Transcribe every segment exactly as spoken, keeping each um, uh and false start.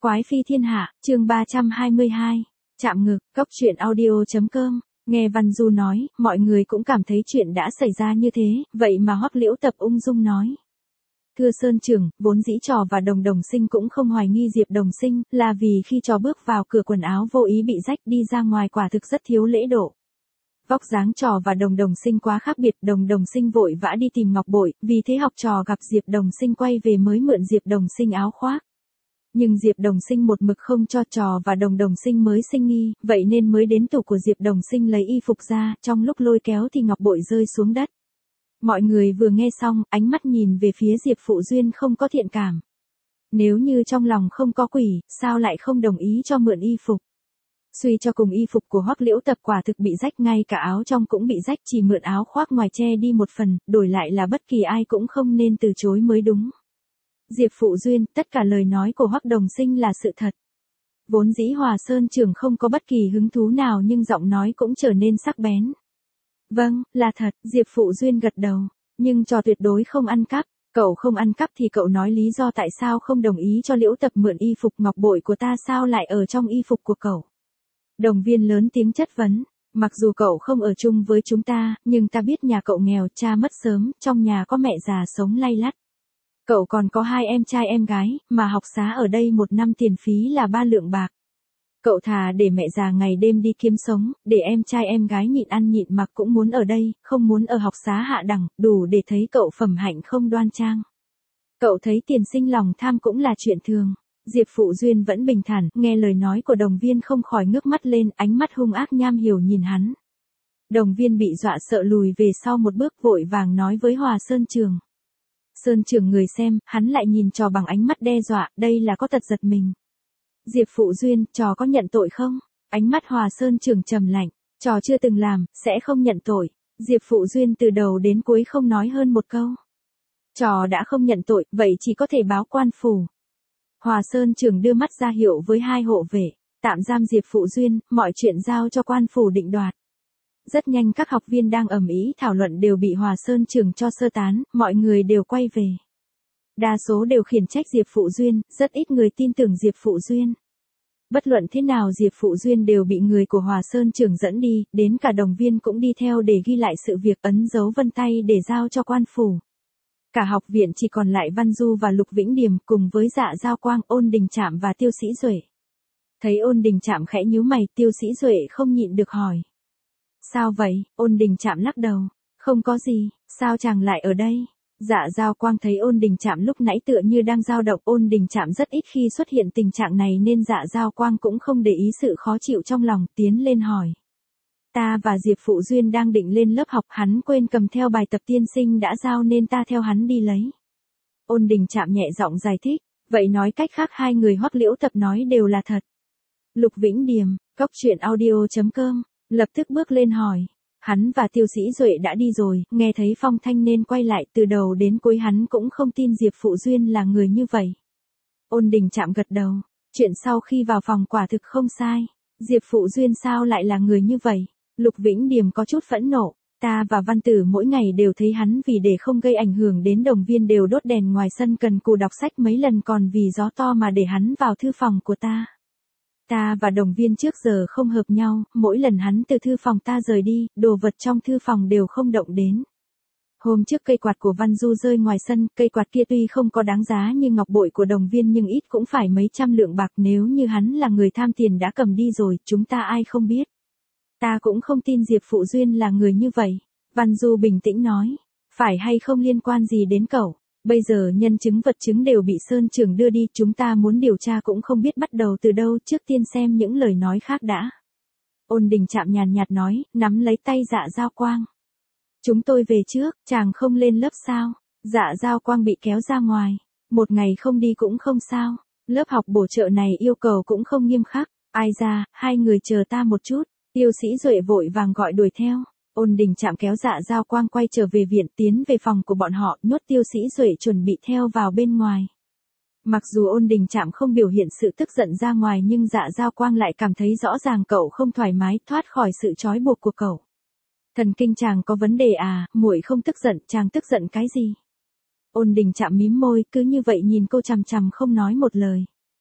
Quái phi thiên hạ, chương ba trăm hai mươi hai. Chạm ngực, cốc truyện audio.com. Nghe Văn Du nói, mọi người cũng cảm thấy chuyện đã xảy ra như thế, vậy mà Hoắc Liễu Tập ung dung nói. Thưa Sơn trưởng, vốn dĩ Trò và Đồng Đồng Sinh cũng không hoài nghi Diệp Đồng Sinh, là vì khi Trò bước vào cửa quần áo vô ý bị rách đi ra ngoài quả thực rất thiếu lễ độ. Vóc dáng Trò và Đồng Đồng Sinh quá khác biệt, Đồng Đồng Sinh vội vã đi tìm ngọc bội, vì thế học trò gặp Diệp Đồng Sinh quay về mới mượn Diệp Đồng Sinh áo khoác. Nhưng Diệp Đồng Sinh một mực không cho Trò và Đồng Đồng Sinh mới sinh nghi, vậy nên mới đến tủ của Diệp Đồng Sinh lấy y phục ra, trong lúc lôi kéo thì ngọc bội rơi xuống đất. Mọi người vừa nghe xong, ánh mắt nhìn về phía Diệp Phụ Duyên không có thiện cảm. Nếu như trong lòng không có quỷ, sao lại không đồng ý cho mượn y phục? Suy cho cùng y phục của Hoắc Liễu Tập quả thực bị rách, ngay cả áo trong cũng bị rách, chỉ mượn áo khoác ngoài che đi một phần, đổi lại là bất kỳ ai cũng không nên từ chối mới đúng. Diệp Phụ Duyên, tất cả lời nói của Hoắc Đồng Sinh là sự thật. Vốn dĩ Hòa Sơn trưởng không có bất kỳ hứng thú nào nhưng giọng nói cũng trở nên sắc bén. Vâng, là thật, Diệp Phụ Duyên gật đầu, nhưng Trò tuyệt đối không ăn cắp. Cậu không ăn cắp thì cậu nói lý do tại sao không đồng ý cho Liễu Tập mượn y phục, ngọc bội của ta sao lại ở trong y phục của cậu? Đồng Viên lớn tiếng chất vấn, mặc dù cậu không ở chung với chúng ta, nhưng ta biết nhà cậu nghèo, cha mất sớm, trong nhà có mẹ già sống lay lắt. Cậu còn có hai em trai em gái, mà học xá ở đây một năm tiền phí là ba lượng bạc. Cậu thà để mẹ già ngày đêm đi kiếm sống, để em trai em gái nhịn ăn nhịn mặc cũng muốn ở đây, không muốn ở học xá hạ đẳng, đủ để thấy cậu phẩm hạnh không đoan trang. Cậu thấy tiền sinh lòng tham cũng là chuyện thường. Diệp Phụ Duyên vẫn bình thản, nghe lời nói của Đồng Viên không khỏi ngước mắt lên, ánh mắt hung ác nham hiểm nhìn hắn. Đồng Viên bị dọa sợ lùi về sau một bước, vội vàng nói với Hòa Sơn trưởng. Sơn trưởng người xem, hắn lại nhìn Trò bằng ánh mắt đe dọa, đây là có tật giật mình. Diệp Phụ Duyên, Trò có nhận tội không? Ánh mắt Hòa Sơn trưởng trầm lạnh, Trò chưa từng làm, sẽ không nhận tội. Diệp Phụ Duyên từ đầu đến cuối không nói hơn một câu. Trò đã không nhận tội, vậy chỉ có thể báo quan phủ. Hòa Sơn trưởng đưa mắt ra hiệu với hai hộ vệ, tạm giam Diệp Phụ Duyên, mọi chuyện giao cho quan phủ định đoạt. Rất nhanh các học viên đang ầm ĩ thảo luận đều bị Hòa Sơn trưởng cho sơ tán, mọi người đều quay về. Đa số đều khiển trách Diệp Phụ Duyên, rất ít người tin tưởng Diệp Phụ Duyên. Bất luận thế nào Diệp Phụ Duyên đều bị người của Hòa Sơn trưởng dẫn đi, đến cả Đồng Viên cũng đi theo để ghi lại sự việc, ấn dấu vân tay để giao cho quan phủ. Cả học viện chỉ còn lại Văn Du và Lục Vĩnh Điềm cùng với Dạ Giao Quang, Ôn Đình Trạm và Tiêu Sĩ Duệ. Thấy Ôn Đình Trạm khẽ nhíu mày, Tiêu Sĩ Duệ không nhịn được hỏi. Sao vậy? Ôn Đình Trạm lắc đầu. Không có gì, sao chàng lại ở đây? Dạ Giao Quang thấy Ôn Đình Trạm lúc nãy tựa như đang dao động, Ôn Đình Trạm rất ít khi xuất hiện tình trạng này nên Dạ Giao Quang cũng không để ý sự khó chịu trong lòng, tiến lên hỏi. Ta và Diệp Phụ Duyên đang định lên lớp học, hắn quên cầm theo bài tập tiên sinh đã giao nên ta theo hắn đi lấy. Ôn Đình Trạm nhẹ giọng giải thích, vậy nói cách khác hai người Hoắc Liễu Tập nói đều là thật. Lục Vĩnh Điềm, cốc truyện audio.com, lập tức bước lên hỏi. Hắn và Tiêu Sĩ Duệ đã đi rồi, nghe thấy phong thanh nên quay lại, từ đầu đến cuối hắn cũng không tin Diệp Phụ Duyên là người như vậy. Ôn Đình Trạm gật đầu, chuyện sau khi vào phòng quả thực không sai. Diệp Phụ Duyên sao lại là người như vậy? Lục Vĩnh Điềm có chút phẫn nộ, ta và Văn Tử mỗi ngày đều thấy hắn vì để không gây ảnh hưởng đến Đồng Viên đều đốt đèn ngoài sân cần cù đọc sách, mấy lần còn vì gió to mà để hắn vào thư phòng của ta. Ta và Đồng Viên trước giờ không hợp nhau, mỗi lần hắn từ thư phòng ta rời đi, đồ vật trong thư phòng đều không động đến. Hôm trước cây quạt của Văn Du rơi ngoài sân, cây quạt kia tuy không có đáng giá như ngọc bội của Đồng Viên nhưng ít cũng phải mấy trăm lượng bạc, nếu như hắn là người tham tiền đã cầm đi rồi, chúng ta ai không biết. Ta cũng không tin Diệp Phụ Duyên là người như vậy. Văn Du bình tĩnh nói, phải hay không liên quan gì đến cậu. Bây giờ nhân chứng vật chứng đều bị Sơn trưởng đưa đi, chúng ta muốn điều tra cũng không biết bắt đầu từ đâu, trước tiên xem những lời nói khác đã. Ôn Đình Trạm nhàn nhạt nói, nắm lấy tay Dạ Giao Quang. Chúng tôi về trước, chàng không lên lớp sao? Dạ Giao Quang bị kéo ra ngoài. Một ngày không đi cũng không sao. Lớp học bổ trợ này yêu cầu cũng không nghiêm khắc. Ai ra, hai người chờ ta một chút. Tiêu Sĩ Duệ vội vàng gọi đuổi theo. Ôn Đình Trạm kéo Dạ Giao Quang quay trở về viện, tiến về phòng của bọn họ, nhốt Tiêu Sĩ Duệ chuẩn bị theo vào bên ngoài. Mặc dù Ôn Đình Trạm không biểu hiện sự tức giận ra ngoài nhưng Dạ Giao Quang lại cảm thấy rõ ràng cậu không thoải mái, thoát khỏi sự trói buộc của cậu. Thần kinh chàng có vấn đề à? Muội không tức giận, chàng tức giận cái gì? Ôn Đình Trạm mím môi, cứ như vậy nhìn cô chằm chằm không nói một lời.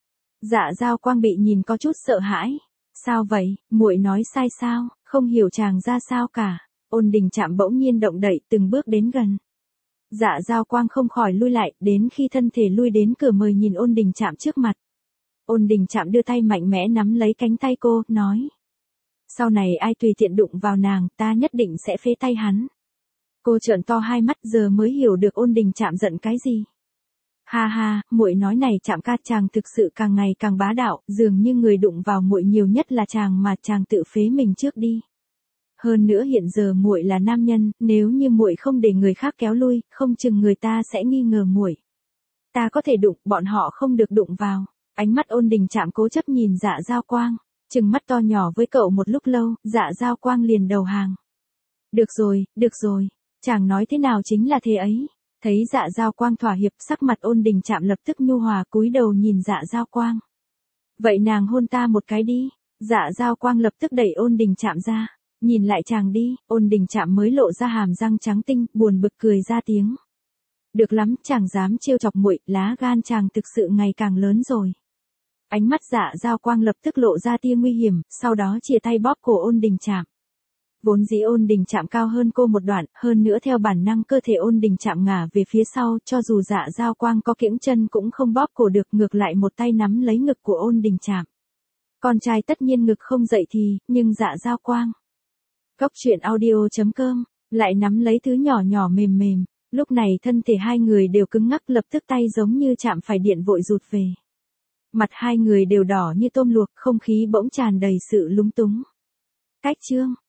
Dạ Giao Quang bị nhìn có chút sợ hãi. Sao vậy, muội nói sai sao, không hiểu chàng ra sao cả. Ôn Đình Trạm bỗng nhiên động đậy từng bước đến gần. Dạ Giao Quang không khỏi lui lại, đến khi thân thể lui đến cửa mời nhìn Ôn Đình Trạm trước mặt. Ôn Đình Trạm đưa tay mạnh mẽ nắm lấy cánh tay cô, nói. Sau này ai tùy tiện đụng vào nàng, ta nhất định sẽ phế tay hắn. Cô trợn to hai mắt giờ mới hiểu được Ôn Đình Trạm giận cái gì. Ha ha, muội nói này Trạm ca, chàng thực sự càng ngày càng bá đạo, dường như người đụng vào muội nhiều nhất là chàng mà chàng tự phế mình trước đi. Hơn nữa hiện giờ muội là nam nhân, nếu như muội không để người khác kéo lui, không chừng người ta sẽ nghi ngờ muội. Ta có thể đụng, bọn họ không được đụng vào. Ánh mắt Ôn Đình Trạm cố chấp nhìn Dạ Giao Quang, trừng mắt to nhỏ với cậu một lúc lâu, Dạ Giao Quang liền đầu hàng. Được rồi, được rồi, chàng nói thế nào chính là thế ấy. Thấy Dạ Giao Quang thỏa hiệp, sắc mặt Ôn Đình Trạm lập tức nhu hòa, cúi đầu nhìn Dạ Giao Quang. Vậy nàng hôn ta một cái đi. Dạ Giao Quang lập tức đẩy Ôn Đình Trạm ra. Nhìn lại chàng đi. Ôn Đình Trạm mới lộ ra hàm răng trắng tinh, buồn bực cười ra tiếng. Được lắm, chàng dám trêu chọc muội, lá gan chàng thực sự ngày càng lớn rồi. Ánh mắt Dạ Giao Quang lập tức lộ ra tia nguy hiểm, sau đó chìa tay bóp cổ Ôn Đình Trạm. Vốn dĩ Ôn Đình Trạm cao hơn cô một đoạn, hơn nữa theo bản năng cơ thể Ôn Đình Trạm ngả về phía sau, cho dù Dạ Giao Quang có kiễng chân cũng không bóp cổ được, ngược lại một tay nắm lấy ngực của Ôn Đình Trạm. Con trai tất nhiên ngực không dậy thì, nhưng Dạ Giao Quang. Cốc truyện audio chấm com, lại nắm lấy thứ nhỏ nhỏ mềm mềm, lúc này thân thể hai người đều cứng ngắc, lập tức tay giống như chạm phải điện vội rụt về. Mặt hai người đều đỏ như tôm luộc, không khí bỗng tràn đầy sự lúng túng. Cách chương